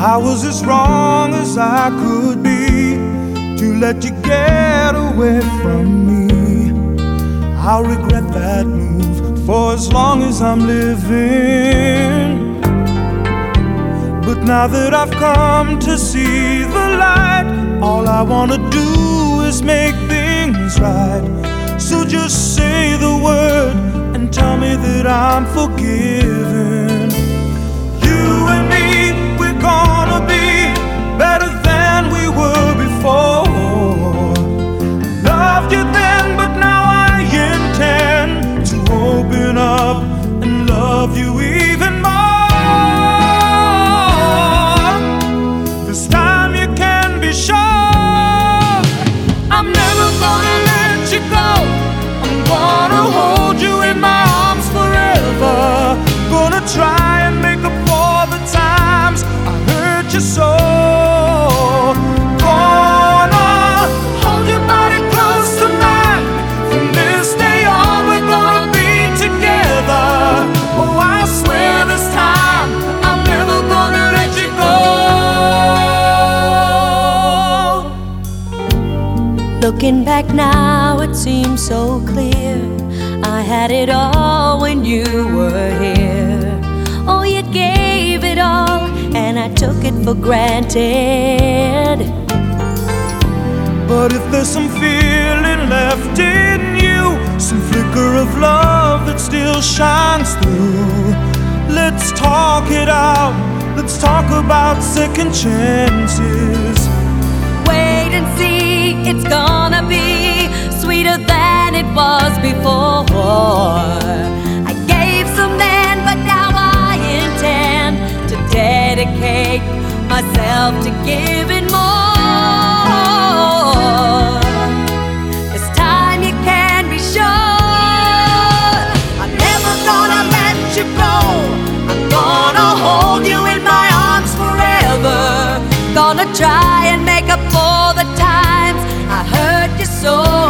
I was as wrong as I could be to let you get away from me. I'll regret that move for as long as I'm living. But now that I've come to see the light, all I wanna do is make things right. So just say the word and tell me that I'm forgiven. You and me, we're gonna be better than we were before. Loved you then, but now I intend to open up and love you even more. This time you can be sure I'm never gonna let you go. I'm gonna hold you in my arms forever. Gonna try and make up for the times I hurt you so. Gonna hold your body close to mine. From this day on we're gonna be together. Oh, I swear this time I'm never gonna let you go. Looking back now, it seems so clear. I had it all when you were here. Oh, you gave it all, and I took it for granted. But if there's some feeling left in you, some flicker of love that still shines through, let's talk it out. Let's talk about second chances. Wait and see, it's gonna be sweeter than it was before. I gave some then, but now I intend to dedicate myself to giving more. This time you can be sure I'm never gonna let you go. I'm gonna hold you in my arms forever. Gonna try and make up for the times I hurt you so.